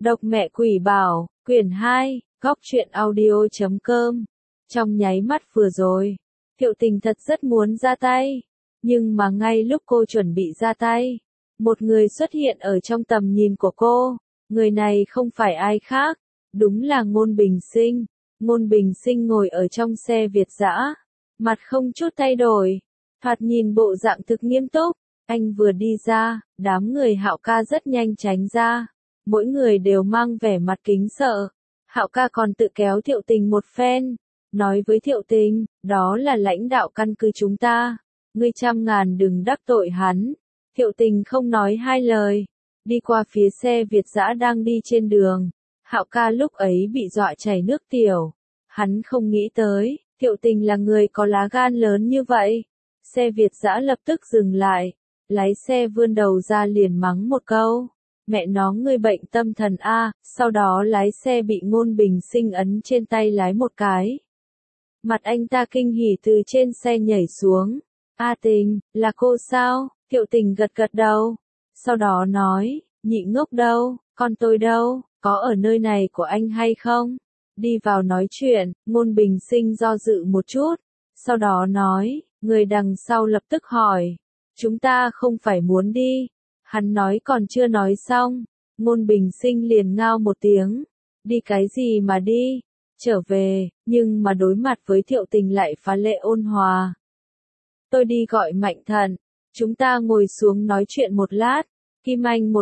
Độc mẹ quỷ bảo, quyển 2, góc truyện audio.com. Trong nháy mắt vừa rồi, Thiệu Tình thật rất muốn ra tay. Nhưng mà ngay lúc cô chuẩn bị ra tay, một người xuất hiện ở trong tầm nhìn của cô. Người này không phải ai khác, đúng là Ngôn Bình Sinh. Ngôn Bình Sinh ngồi ở trong xe Việt dã, mặt không chút thay đổi, thoạt nhìn bộ dạng thực nghiêm túc. Anh vừa đi ra, đám người Hạo ca rất nhanh tránh ra. Mỗi người đều mang vẻ mặt kính sợ. Hạo ca còn tự kéo Thiệu Tình một phen, nói với Thiệu Tình, đó là lãnh đạo căn cứ chúng ta, ngươi trăm ngàn đừng đắc tội hắn. Thiệu Tình không nói hai lời, đi qua phía xe Việt dã đang đi trên đường. Hạo ca lúc ấy bị dọa chảy nước tiểu, hắn không nghĩ tới, Thiệu Tình là người có lá gan lớn như vậy. Xe Việt dã lập tức dừng lại, lái xe vươn đầu ra liền mắng một câu. Mẹ nó ngươi bệnh tâm thần a, sau đó lái xe bị Ngôn Bình Sinh ấn trên tay lái một cái. Mặt anh ta kinh hỉ từ trên xe nhảy xuống. A Tình, là cô sao? Thiệu Tình gật gật đầu. Sau đó nói, nhị ngốc đâu, con tôi đâu, có ở nơi này của anh hay không? Đi vào nói chuyện, Ngôn Bình Sinh do dự một chút. Sau đó nói, người đằng sau lập tức hỏi, chúng ta không phải muốn đi. Hắn nói còn chưa nói xong, Ngôn Bình Sinh liền ngao một tiếng, đi cái gì mà đi, trở về, nhưng mà đối mặt với Thiệu Tình lại phá lệ ôn hòa. Tôi đi gọi Mạnh Thận, chúng ta ngồi xuống nói chuyện một lát. Kim Anh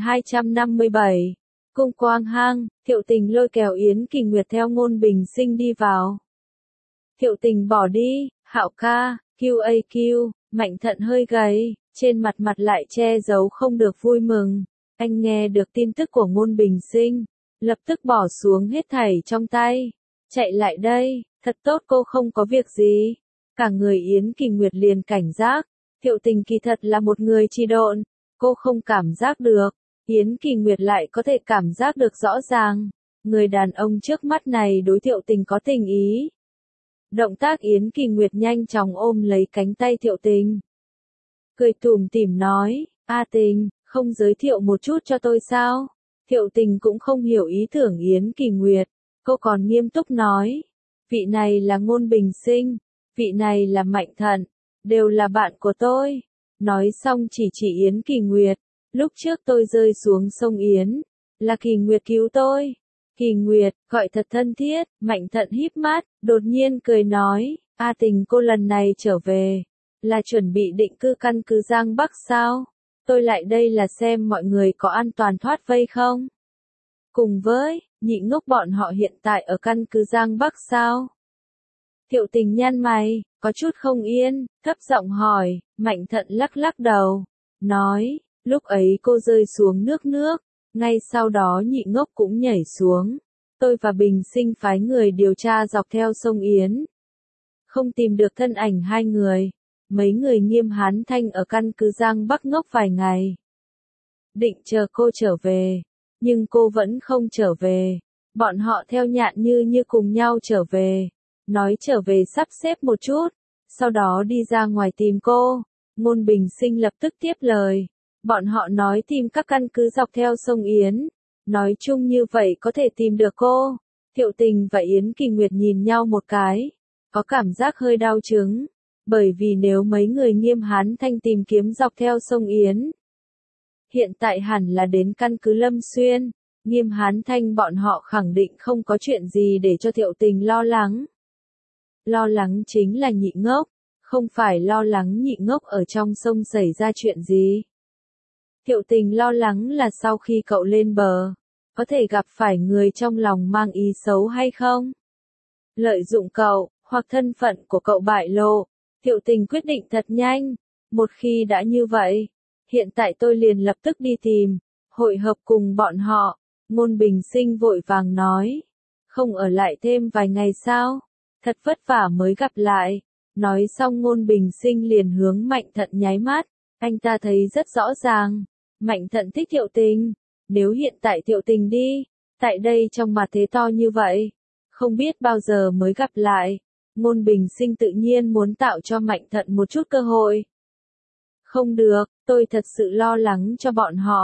1257, Cung Quang Hang, Thiệu Tình lôi kéo Yến Kỳ Nguyệt theo Ngôn Bình Sinh đi vào. Thiệu Tình bỏ đi, Hạo ca, QAQ, Mạnh Thận hơi gầy, trên mặt lại che giấu không được vui mừng. Anh nghe được tin tức của Ngôn Bình Sinh, lập tức bỏ xuống hết thảy trong tay, chạy lại đây, thật tốt cô không có việc gì. Cả người Yến Kỳ Nguyệt liền cảnh giác, Thiệu Tình kỳ thật là một người trì độn, cô không cảm giác được, Yến Kỳ Nguyệt lại có thể cảm giác được rõ ràng, người đàn ông trước mắt này đối Thiệu Tình có tình ý. Động tác Yến Kỳ Nguyệt nhanh chóng ôm lấy cánh tay Thiệu Tình, cười tủm tỉm nói, A Tình, không giới thiệu một chút cho tôi sao? Thiệu Tình cũng không hiểu ý tưởng Yến Kỳ Nguyệt, cô còn nghiêm túc nói, vị này là Ngôn Bình Sinh, vị này là Mạnh Thận, đều là bạn của tôi. Nói xong chỉ Yến Kỳ Nguyệt, lúc trước tôi rơi xuống sông Yến, là Kỳ Nguyệt cứu tôi. Kỳ Nguyệt, gọi thật thân thiết. Mạnh Thận híp mắt, đột nhiên cười nói, A Tình cô lần này trở về, là chuẩn bị định cư căn cứ Giang Bắc sao? Tôi lại đây là xem mọi người có an toàn thoát vây không? Cùng với, nhị ngốc bọn họ hiện tại ở căn cứ Giang Bắc sao? Thiệu Tình nhăn mày, có chút không yên, thấp giọng hỏi. Mạnh Thận lắc lắc đầu, nói, lúc ấy cô rơi xuống nước, ngay sau đó nhị ngốc cũng nhảy xuống. Tôi và Bình Sinh phái người điều tra dọc theo sông Yến, không tìm được thân ảnh hai người. Mấy người Nghiêm Hán Thanh ở căn cứ Giang Bắc ngốc vài ngày, định chờ cô trở về, nhưng cô vẫn không trở về. Bọn họ theo Nhạn Như cùng nhau trở về, nói trở về sắp xếp một chút, sau đó đi ra ngoài tìm cô. Ngôn Bình Sinh lập tức tiếp lời, bọn họ nói tìm các căn cứ dọc theo sông Yến, nói chung như vậy có thể tìm được cô. Thiệu Tình và Yến Kỳ Nguyệt nhìn nhau một cái, có cảm giác hơi đau chứng, bởi vì nếu mấy người Nghiêm Hán Thanh tìm kiếm dọc theo sông Yến, hiện tại hẳn là đến căn cứ Lâm Xuyên, Nghiêm Hán Thanh bọn họ khẳng định không có chuyện gì để cho Thiệu Tình lo lắng. Lo lắng chính là nhị ngốc, không phải lo lắng nhị ngốc ở trong sông xảy ra chuyện gì. Thiệu Tình lo lắng là sau khi cậu lên bờ, có thể gặp phải người trong lòng mang ý xấu hay không? Lợi dụng cậu, hoặc thân phận của cậu bại lộ. Thiệu Tình quyết định thật nhanh, một khi đã như vậy, hiện tại tôi liền lập tức đi tìm, hội hợp cùng bọn họ. Ngôn Bình Sinh vội vàng nói, không ở lại thêm vài ngày sao? Thật vất vả mới gặp lại. Nói xong Ngôn Bình Sinh liền hướng Mạnh Thận nháy mắt, anh ta thấy rất rõ ràng, Mạnh Thận thích Thiệu Tình. Nếu hiện tại Thiệu Tình đi, tại đây trong mặt thế to như vậy, không biết bao giờ mới gặp lại. Ngôn Bình Sinh tự nhiên muốn tạo cho Mạnh Thận một chút cơ hội. Không được, tôi thật sự lo lắng cho bọn họ.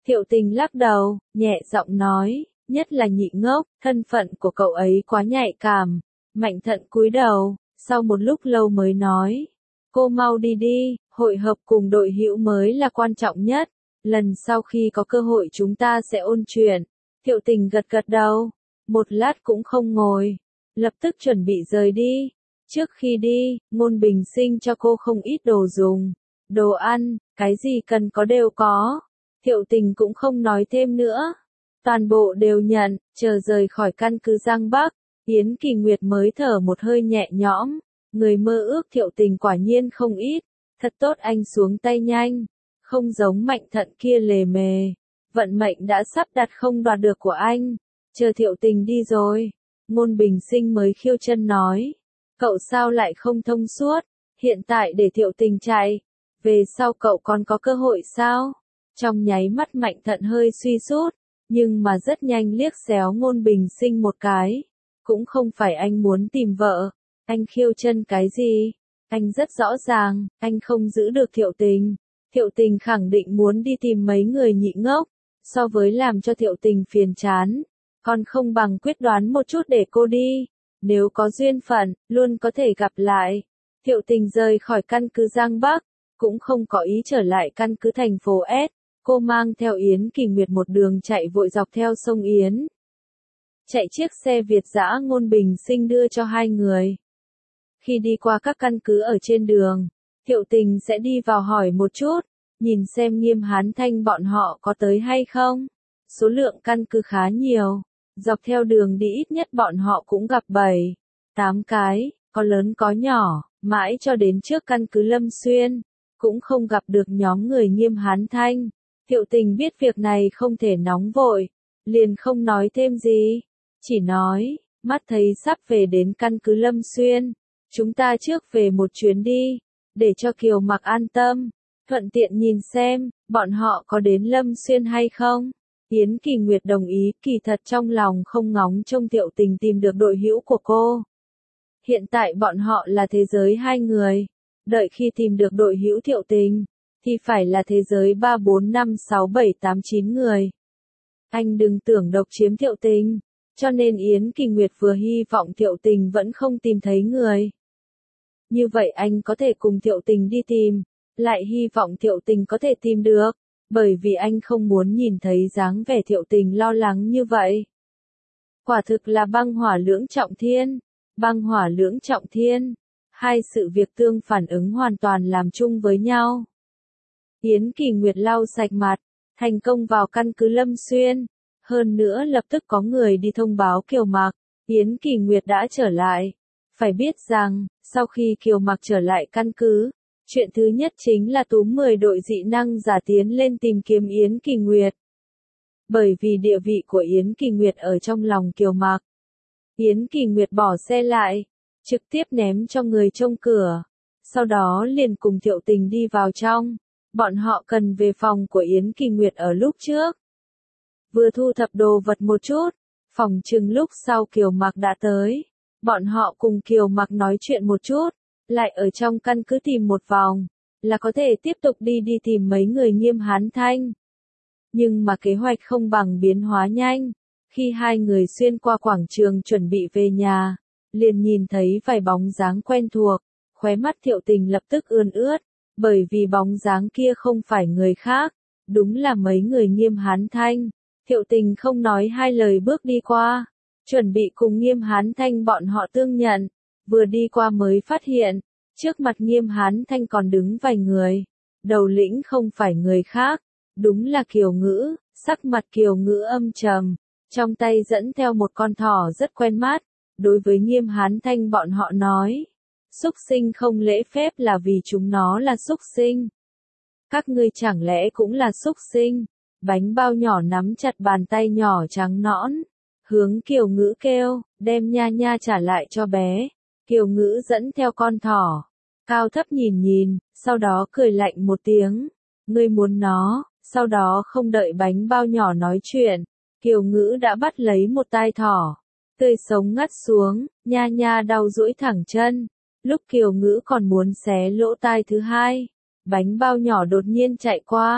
Thiệu Tình lắc đầu, nhẹ giọng nói, nhất là Nhị Ngốc, thân phận của cậu ấy quá nhạy cảm. Mạnh Thận cúi đầu, sau một lúc lâu mới nói, cô mau đi đi, hội hợp cùng đội hữu mới là quan trọng nhất, lần sau khi có cơ hội chúng ta sẽ ôn chuyện. Thiệu Tình gật gật đầu, một lát cũng không ngồi, lập tức chuẩn bị rời đi. Trước khi đi, Ngôn Bình Sinh cho cô không ít đồ dùng, đồ ăn, cái gì cần có đều có. Thiệu Tình cũng không nói thêm nữa, toàn bộ đều nhận. Chờ rời khỏi căn cứ Giang Bắc, Yến Kỳ Nguyệt mới thở một hơi nhẹ nhõm. Người mơ ước Thiệu Tình quả nhiên không ít, thật tốt anh xuống tay nhanh, không giống Mạnh Thận kia lề mề. Vận mệnh đã sắp đặt không đoạt được của anh. Chờ Thiệu Tình đi rồi, Ngôn Bình Sinh mới khiêu chân nói, cậu sao lại không thông suốt, hiện tại để Thiệu Tình chạy, về sau cậu còn có cơ hội sao? Trong nháy mắt Mạnh Thận hơi suy sút, nhưng mà rất nhanh liếc xéo Ngôn Bình Sinh một cái. Cũng không phải anh muốn tìm vợ, anh khiêu chân cái gì? Anh rất rõ ràng, anh không giữ được Thiệu Tình. Thiệu Tình khẳng định muốn đi tìm mấy người Nhị Ngốc, so với làm cho Thiệu Tình phiền chán, còn không bằng quyết đoán một chút để cô đi. Nếu có duyên phận, luôn có thể gặp lại. Thiệu Tình rời khỏi căn cứ Giang Bắc, cũng không có ý trở lại căn cứ thành phố S. Cô mang theo Yến Kỳ Nguyệt một đường chạy vội dọc theo sông Yến. Chạy chiếc xe Việt dã Ngôn Bình Sinh đưa cho hai người. Khi đi qua các căn cứ ở trên đường, Thiệu Tình sẽ đi vào hỏi một chút, nhìn xem Nghiêm Hán Thanh bọn họ có tới hay không. Số lượng căn cứ khá nhiều, dọc theo đường đi ít nhất bọn họ cũng gặp 7, 8 cái, có lớn có nhỏ, mãi cho đến trước căn cứ Lâm Xuyên, cũng không gặp được nhóm người Nghiêm Hán Thanh. Thiệu Tình biết việc này không thể nóng vội, liền không nói thêm gì, chỉ nói, mắt thấy sắp về đến căn cứ Lâm Xuyên, chúng ta trước về một chuyến đi, để cho Kiều Mặc an tâm, thuận tiện nhìn xem, bọn họ có đến Lâm Xuyên hay không. Yến Kỳ Nguyệt đồng ý, kỳ thật trong lòng không ngóng trông Thiệu Tình tìm được đội hữu của cô. Hiện tại bọn họ là thế giới hai người, đợi khi tìm được đội hữu Thiệu Tình, thì phải là thế giới 3, 4, 5, 6, 7, 8, 9 người. Anh đừng tưởng độc chiếm Thiệu Tình, cho nên Yến Kỳ Nguyệt vừa hy vọng Thiệu Tình vẫn không tìm thấy người. Như vậy anh có thể cùng Thiệu Tình đi tìm, lại hy vọng Thiệu Tình có thể tìm được, bởi vì anh không muốn nhìn thấy dáng vẻ Thiệu Tình lo lắng như vậy. Quả thực là băng hỏa lưỡng trọng thiên, băng hỏa lưỡng trọng thiên, hai sự việc tương phản ứng hoàn toàn làm chung với nhau. Yến Kỳ Nguyệt lau sạch mặt, thành công vào căn cứ Lâm Xuyên, hơn nữa lập tức có người đi thông báo Kiều Mặc, Yến Kỳ Nguyệt đã trở lại. Phải biết rằng, sau khi Kiều Mặc trở lại căn cứ, chuyện thứ nhất chính là túm 10 đội dị năng giả tiến lên tìm kiếm Yến Kỳ Nguyệt. Bởi vì địa vị của Yến Kỳ Nguyệt ở trong lòng Kiều Mặc. Yến Kỳ Nguyệt bỏ xe lại, trực tiếp ném cho người trông cửa, sau đó liền cùng Thiệu Tình đi vào trong. Bọn họ cần về phòng của Yến Kỳ Nguyệt ở lúc trước. Vừa thu thập đồ vật một chút, phòng chừng lúc sau Kiều Mặc đã tới. Bọn họ cùng Kiều Mặc nói chuyện một chút, lại ở trong căn cứ tìm một vòng, là có thể tiếp tục đi tìm mấy người Nghiêm Hán Thanh. Nhưng mà kế hoạch không bằng biến hóa nhanh, khi hai người xuyên qua quảng trường chuẩn bị về nhà, liền nhìn thấy vài bóng dáng quen thuộc, khóe mắt Thiệu Tình lập tức ươn ướt, bởi vì bóng dáng kia không phải người khác, đúng là mấy người Nghiêm Hán Thanh. Thiệu Tình không nói hai lời bước đi qua, chuẩn bị cùng Nghiêm Hán Thanh bọn họ tương nhận, vừa đi qua mới phát hiện, trước mặt Nghiêm Hán Thanh còn đứng vài người, đầu lĩnh không phải người khác, đúng là Kiều Ngữ, sắc mặt Kiều Ngữ âm trầm, trong tay dẫn theo một con thỏ rất quen mắt, đối với Nghiêm Hán Thanh bọn họ nói, súc sinh không lễ phép là vì chúng nó là súc sinh. Các ngươi chẳng lẽ cũng là súc sinh? Bánh bao nhỏ nắm chặt bàn tay nhỏ trắng nõn, hướng Kiều Ngữ kêu, đem nha nha trả lại cho bé. Kiều Ngữ dẫn theo con thỏ, cao thấp nhìn nhìn, sau đó cười lạnh một tiếng, ngươi muốn nó, sau đó không đợi bánh bao nhỏ nói chuyện, Kiều Ngữ đã bắt lấy một tai thỏ, tươi sống ngắt xuống, nha nha đau duỗi thẳng chân. Lúc Kiều Ngữ còn muốn xé lỗ tai thứ hai, bánh bao nhỏ đột nhiên chạy qua,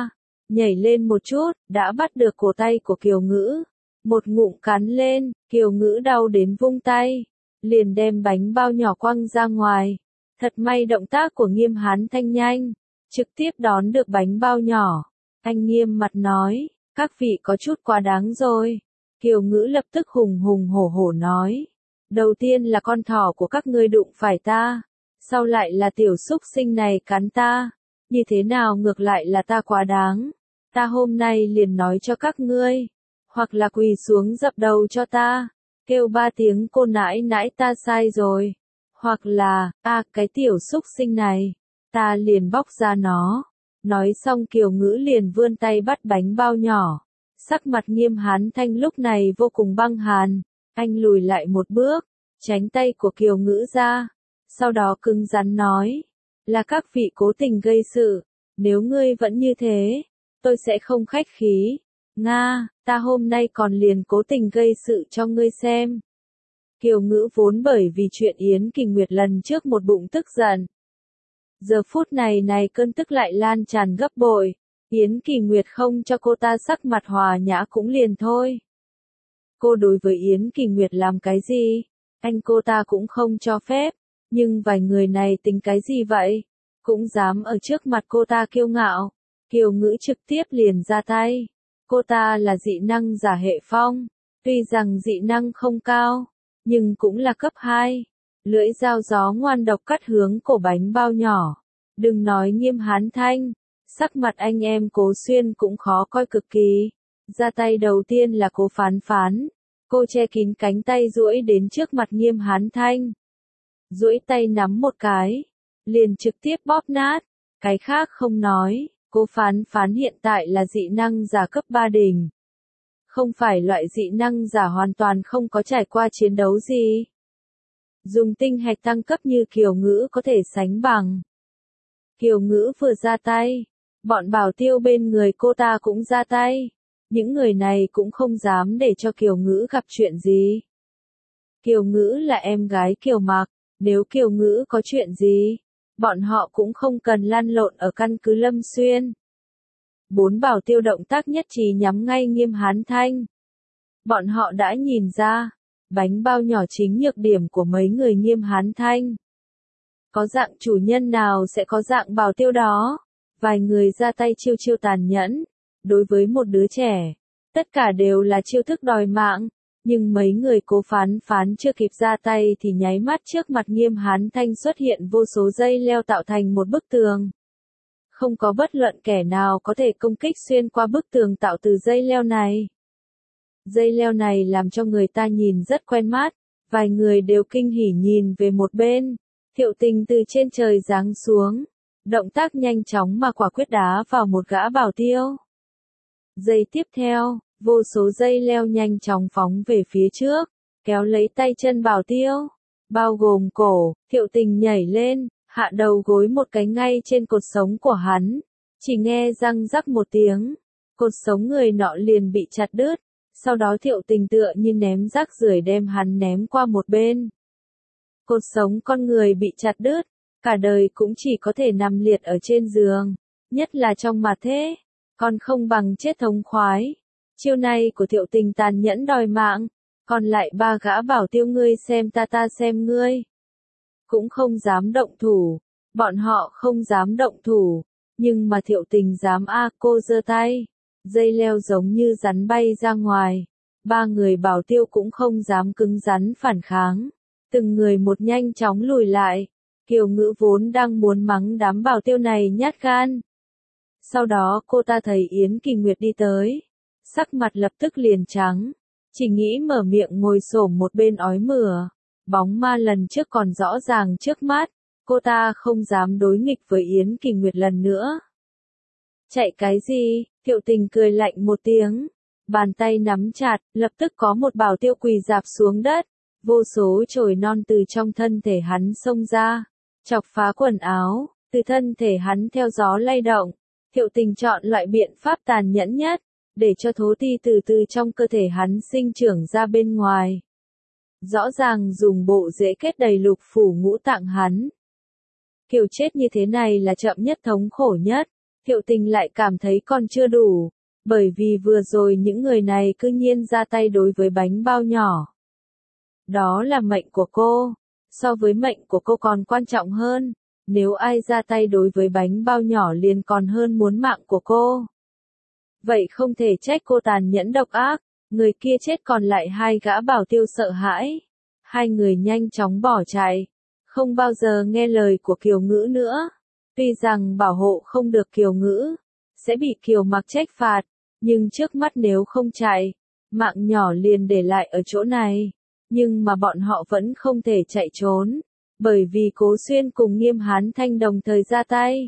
nhảy lên một chút, đã bắt được cổ tay của Kiều Ngữ. Một ngụm cắn lên, Kiều Ngữ đau đến vung tay, liền đem bánh bao nhỏ quăng ra ngoài. Thật may động tác của Nghiêm Hán Thanh nhanh, trực tiếp đón được bánh bao nhỏ. Anh nghiêm mặt nói, các vị có chút quá đáng rồi. Kiều Ngữ lập tức hùng hùng hổ hổ nói, đầu tiên là con thỏ của các ngươi đụng phải ta, sau lại là tiểu súc sinh này cắn ta, như thế nào ngược lại là ta quá đáng. Ta hôm nay liền nói cho các ngươi, hoặc là quỳ xuống dập đầu cho ta, kêu 3 tiếng cô nãi nãi ta sai rồi, hoặc là, cái tiểu súc sinh này, ta liền bóc ra nó. Nói xong Kiều Ngữ liền vươn tay bắt bánh bao nhỏ. Sắc mặt Nghiêm Hán Thanh lúc này vô cùng băng hàn, anh lùi lại một bước, tránh tay của Kiều Ngữ ra, sau đó cứng rắn nói, là các vị cố tình gây sự, nếu ngươi vẫn như thế, tôi sẽ không khách khí. Nga, ta hôm nay còn liền cố tình gây sự cho ngươi xem. Kiều Ngữ vốn bởi vì chuyện Yến Kỳ Nguyệt lần trước một bụng tức giận. Giờ phút này cơn tức lại lan tràn gấp bội. Yến Kỳ Nguyệt không cho cô ta sắc mặt hòa nhã cũng liền thôi. Cô đối với Yến Kỳ Nguyệt làm cái gì? Cô ta cũng không cho phép. Nhưng vài người này tính cái gì vậy? Cũng dám ở trước mặt cô ta kiêu ngạo. Kiều Ngữ trực tiếp liền ra tay. Cô ta là dị năng giả hệ phong. Tuy rằng dị năng không cao, nhưng cũng là cấp 2. Lưỡi dao gió ngoan độc cắt hướng cổ bánh bao nhỏ. Đừng nói Nghiêm Hán Thanh, sắc mặt anh em Cố Xuyên cũng khó coi cực kỳ. Ra tay đầu tiên là Cố Phán Phán. Cô che kín cánh tay duỗi đến trước mặt Nghiêm Hán Thanh. Duỗi tay nắm một cái, liền trực tiếp bóp nát. Cái khác không nói, Cố Phán Phán hiện tại là dị năng giả cấp 3 đỉnh. Không phải loại dị năng giả hoàn toàn không có trải qua chiến đấu gì. Dùng tinh hạch tăng cấp như Kiều Ngữ có thể sánh bằng. Kiều Ngữ vừa ra tay, bọn bảo tiêu bên người cô ta cũng ra tay. Những người này cũng không dám để cho Kiều Ngữ gặp chuyện gì. Kiều Ngữ là em gái Kiều Mạc, nếu Kiều Ngữ có chuyện gì, bọn họ cũng không cần lăn lộn ở căn cứ Lâm Xuyên. 4 bảo tiêu động tác nhất trí nhắm ngay Nghiêm Hán Thanh. Bọn họ đã nhìn ra, bánh bao nhỏ chính nhược điểm của mấy người Nghiêm Hán Thanh. Có dạng chủ nhân nào sẽ có dạng bảo tiêu đó. Vài người ra tay chiêu chiêu tàn nhẫn. Đối với một đứa trẻ, tất cả đều là chiêu thức đòi mạng. Nhưng mấy người Cố Phán Phán chưa kịp ra tay thì nháy mắt trước mặt Nghiêm Hán Thanh xuất hiện vô số dây leo tạo thành một bức tường. Không có bất luận kẻ nào có thể công kích xuyên qua bức tường tạo từ dây leo này. Dây leo này làm cho người ta nhìn rất quen mắt. Vài người đều kinh hỉ nhìn về một bên. Thiệu Tình từ trên trời giáng xuống. Động tác nhanh chóng mà quả quyết đá vào một gã bảo tiêu. Giây tiếp theo, vô số dây leo nhanh chóng phóng về phía trước, kéo lấy tay chân bảo tiêu. Bao gồm cổ, Thiệu Tình nhảy lên, hạ đầu gối một cái ngay trên cột sống của hắn. Chỉ nghe răng rắc một tiếng, cột sống người nọ liền bị chặt đứt. Sau đó Thiệu Tình tựa như ném rác rưởi đem hắn ném qua một bên. Cột sống con người bị chặt đứt, cả đời cũng chỉ có thể nằm liệt ở trên giường, nhất là trong mà thế, còn không bằng chết thống khoái. Chiêu này của Thiệu Tình tàn nhẫn đòi mạng, còn lại 3 gã bảo tiêu ngươi xem ta xem ngươi. Cũng không dám động thủ, bọn họ không dám động thủ, nhưng mà Thiệu Tình dám cô giơ tay. Dây leo giống như rắn bay ra ngoài. 3 người bảo tiêu cũng không dám cứng rắn phản kháng. Từng người một nhanh chóng lùi lại. Kiều Ngữ vốn đang muốn mắng đám bảo tiêu này nhát gan. Sau đó cô ta thấy Yến Kỳ Nguyệt đi tới. Sắc mặt lập tức liền trắng. Chỉ nghĩ mở miệng ngồi xổm một bên ói mửa. Bóng ma lần trước còn rõ ràng trước mắt. Cô ta không dám đối nghịch với Yến Kỳ Nguyệt lần nữa. Chạy cái gì? Thiệu Tình cười lạnh một tiếng. Bàn tay nắm chặt, lập tức có một bảo tiêu quỳ rạp xuống đất. Vô số chồi non từ trong thân thể hắn xông ra. Chọc phá quần áo, từ thân thể hắn theo gió lay động. Thiệu Tình chọn loại biện pháp tàn nhẫn nhất, để cho thố ti từ từ trong cơ thể hắn sinh trưởng ra bên ngoài. Rõ ràng dùng bộ rễ kết đầy lục phủ ngũ tạng hắn. Kiểu chết như thế này là chậm nhất thống khổ nhất. Thiệu Tình lại cảm thấy còn chưa đủ, bởi vì vừa rồi những người này cư nhiên ra tay đối với bánh bao nhỏ. Đó là mệnh của cô, so với mệnh của cô còn quan trọng hơn, nếu ai ra tay đối với bánh bao nhỏ liền còn hơn muốn mạng của cô. Vậy không thể trách cô tàn nhẫn độc ác, người kia chết còn lại hai gã Bảo Tiêu sợ hãi. Hai người nhanh chóng bỏ chạy, không bao giờ nghe lời của Kiều Ngữ nữa. Tuy rằng bảo hộ không được Kiều Ngữ, sẽ bị Kiều Mặc trách phạt, nhưng trước mắt nếu không chạy, mạng nhỏ liền để lại ở chỗ này. Nhưng mà bọn họ vẫn không thể chạy trốn, bởi vì Cố Xuyên cùng Nghiêm Hán Thanh đồng thời ra tay.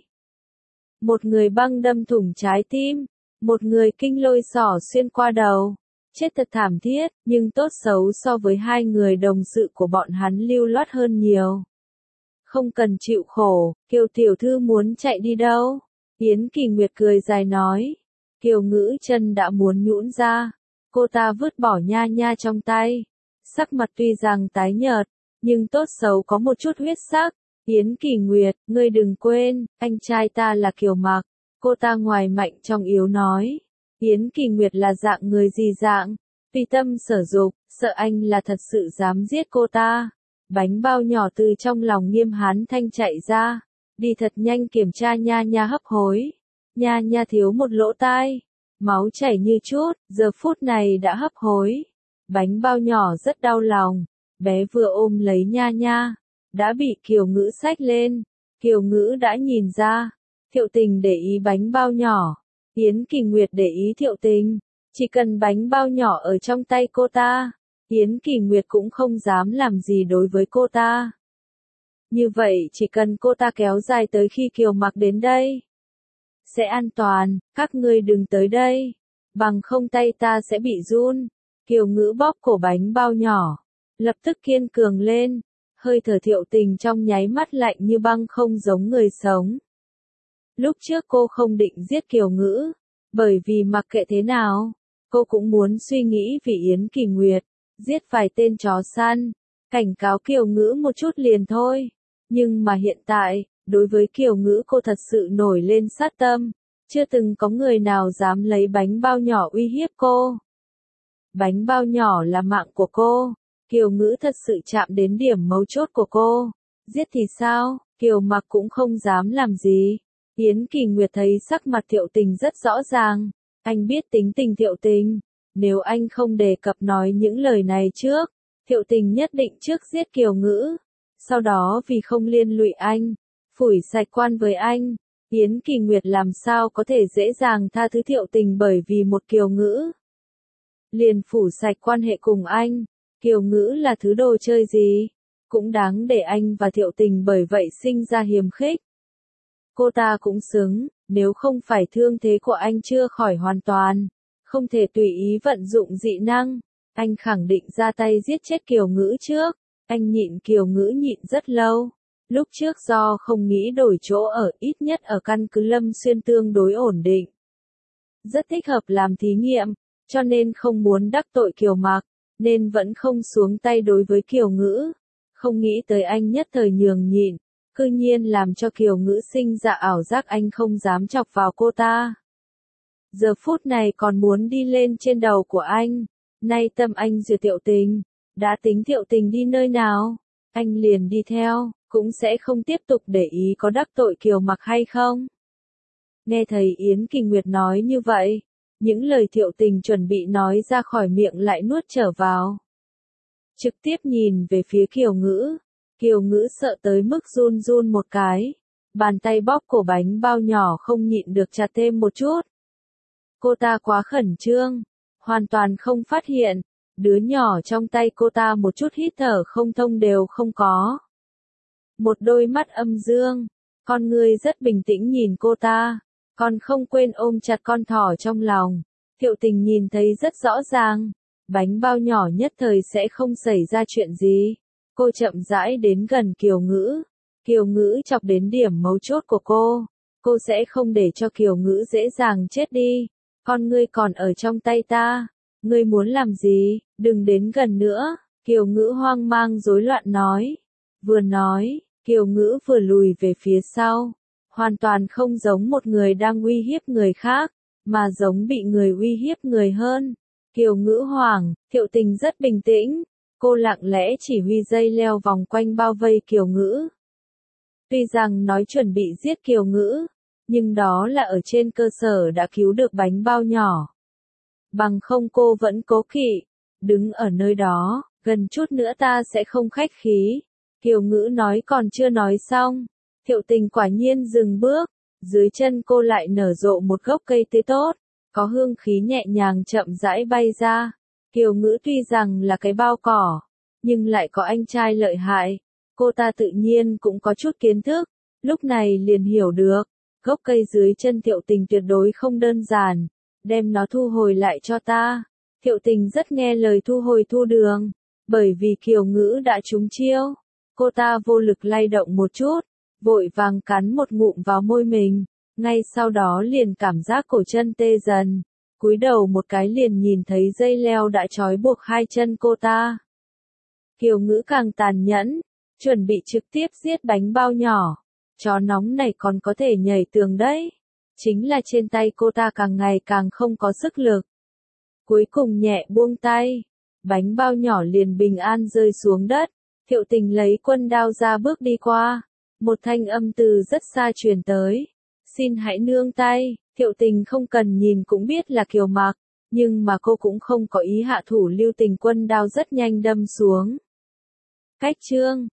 Một người băng đâm thủng trái tim, một người kinh lôi xỏ xuyên qua đầu. Chết thật thảm thiết, nhưng tốt xấu so với hai người đồng sự của bọn hắn lưu loát hơn nhiều. Không cần chịu khổ, Kiều tiểu thư muốn chạy đi đâu? Yến Kỳ Nguyệt cười dài nói. Kiều Ngữ chân đã muốn nhũn ra, cô ta vứt bỏ nha nha trong tay. Sắc mặt tuy rằng tái nhợt, nhưng tốt xấu có một chút huyết sắc. Yến Kỳ Nguyệt, ngươi đừng quên, anh trai ta là Kiều Mặc. Cô ta ngoài mạnh trong yếu nói. Yến Kỳ Nguyệt là dạng người gì dạng? Tùy tâm sở dục, sợ anh là thật sự dám giết cô ta. Bánh bao nhỏ từ trong lòng Nghiêm Hán Thanh chạy ra, đi thật nhanh kiểm tra nha nha hấp hối. Nha nha thiếu một lỗ tai, máu chảy như chút, giờ phút này đã hấp hối. Bánh bao nhỏ rất đau lòng, bé vừa ôm lấy nha nha, đã bị Kiều Ngữ xách lên. Kiều Ngữ đã nhìn ra, Thiệu Tình để ý bánh bao nhỏ, Yến Kỳ Nguyệt để ý Thiệu Tình, chỉ cần bánh bao nhỏ ở trong tay cô ta, Yến Kỳ Nguyệt cũng không dám làm gì đối với cô ta. Như vậy chỉ cần cô ta kéo dài tới khi Kiều Mặc đến đây, sẽ an toàn, các ngươi đừng tới đây, bằng không tay ta sẽ bị run. Kiều Ngữ bóp cổ bánh bao nhỏ, lập tức kiên cường lên, hơi thở Thiệu Tình trong nháy mắt lạnh như băng không giống người sống. Lúc trước cô không định giết Kiều Ngữ, bởi vì mặc kệ thế nào, cô cũng muốn suy nghĩ vì Yến Kỳ Nguyệt, giết vài tên chó săn, cảnh cáo Kiều Ngữ một chút liền thôi. Nhưng mà hiện tại, đối với Kiều Ngữ cô thật sự nổi lên sát tâm, chưa từng có người nào dám lấy bánh bao nhỏ uy hiếp cô. Bánh bao nhỏ là mạng của cô, Kiều Ngữ thật sự chạm đến điểm mấu chốt của cô. Giết thì sao, Kiều Mặc cũng không dám làm gì. Yến Kỳ Nguyệt thấy sắc mặt Thiệu Tình rất rõ ràng, anh biết tính tình Thiệu Tình, nếu anh không đề cập nói những lời này trước, Thiệu Tình nhất định trước giết Kiều Ngữ, sau đó vì không liên lụy anh, phủi sạch quan với anh. Yến Kỳ Nguyệt làm sao có thể dễ dàng tha thứ Thiệu Tình bởi vì một Kiều Ngữ. Liền phủ sạch quan hệ cùng anh, Kiều Ngữ là thứ đồ chơi gì, cũng đáng để anh và Thiệu Tình bởi vậy sinh ra hiềm khích. Cô ta cũng xứng, nếu không phải thương thế của anh chưa khỏi hoàn toàn, không thể tùy ý vận dụng dị năng, anh khẳng định ra tay giết chết Kiều Ngữ trước. Anh nhịn Kiều Ngữ nhịn rất lâu. Lúc trước do không nghĩ đổi chỗ ở, ít nhất ở căn cứ Lâm Xuyên tương đối ổn định, rất thích hợp làm thí nghiệm, cho nên không muốn đắc tội Kiều Mặc, nên vẫn không xuống tay đối với Kiều Ngữ. Không nghĩ tới anh nhất thời nhường nhịn, cư nhiên làm cho Kiều Ngữ sinh ra ảo giác anh không dám chọc vào cô ta. Giờ phút này còn muốn đi lên trên đầu của anh. Nay tâm anh duyệt Thiệu Tình, đã tính Thiệu Tình đi nơi nào, anh liền đi theo, cũng sẽ không tiếp tục để ý có đắc tội Kiều Mặc hay không. Nghe thầy Yến Kỳ Nguyệt nói như vậy, những lời Thiệu Tình chuẩn bị nói ra khỏi miệng lại nuốt trở vào. Trực tiếp nhìn về phía Kiều Ngữ, Kiều Ngữ sợ tới mức run run một cái, bàn tay bóp cổ bánh bao nhỏ không nhịn được chặt thêm một chút. Cô ta quá khẩn trương, hoàn toàn không phát hiện, đứa nhỏ trong tay cô ta một chút hít thở không thông đều không có. Một đôi mắt âm dương, con người rất bình tĩnh nhìn cô ta, còn không quên ôm chặt con thỏ trong lòng. Thiệu Tình nhìn thấy rất rõ ràng, bánh bao nhỏ nhất thời sẽ không xảy ra chuyện gì. Cô chậm rãi đến gần Kiều Ngữ. Kiều Ngữ chọc đến điểm mấu chốt của cô sẽ không để cho Kiều Ngữ dễ dàng chết đi. Con ngươi còn ở trong tay ta, ngươi muốn làm gì, đừng đến gần nữa. Kiều Ngữ hoang mang rối loạn nói. Vừa nói, Kiều Ngữ vừa lùi về phía sau, hoàn toàn không giống một người đang uy hiếp người khác, mà giống bị người uy hiếp người hơn. Kiều Ngữ hoảng, Thiệu Tình rất bình tĩnh, cô lặng lẽ chỉ huy dây leo vòng quanh bao vây Kiều Ngữ. Tuy rằng nói chuẩn bị giết Kiều Ngữ, nhưng đó là ở trên cơ sở đã cứu được bánh bao nhỏ. Bằng không cô vẫn cố kỵ, đứng ở nơi đó, gần chút nữa ta sẽ không khách khí. Kiều Ngữ nói còn chưa nói xong, Thiệu Tình quả nhiên dừng bước, dưới chân cô lại nở rộ một gốc cây tươi tốt, có hương khí nhẹ nhàng chậm rãi bay ra. Kiều Ngữ tuy rằng là cái bao cỏ, nhưng lại có anh trai lợi hại, cô ta tự nhiên cũng có chút kiến thức, lúc này liền hiểu được, gốc cây dưới chân Thiệu Tình tuyệt đối không đơn giản, đem nó thu hồi lại cho ta. Thiệu Tình rất nghe lời thu hồi thu đường, bởi vì Kiều Ngữ đã trúng chiêu, cô ta vô lực lay động một chút, vội vàng cắn một ngụm vào môi mình, ngay sau đó liền cảm giác cổ chân tê dần, cúi đầu một cái liền nhìn thấy dây leo đã trói buộc hai chân cô ta. Kiều Ngữ càng tàn nhẫn, chuẩn bị trực tiếp giết bánh bao nhỏ, chó nóng này còn có thể nhảy tường đấy. Chính là trên tay cô ta càng ngày càng không có sức lực. Cuối cùng nhẹ buông tay, bánh bao nhỏ liền bình an rơi xuống đất, Thiệu Tình lấy quân đao ra bước đi qua, một thanh âm từ rất xa truyền tới, xin hãy nương tay. Thiệu Tình không cần nhìn cũng biết là Kiều Mặc, nhưng mà cô cũng không có ý hạ thủ lưu tình, quân đao rất nhanh đâm xuống. Cách chương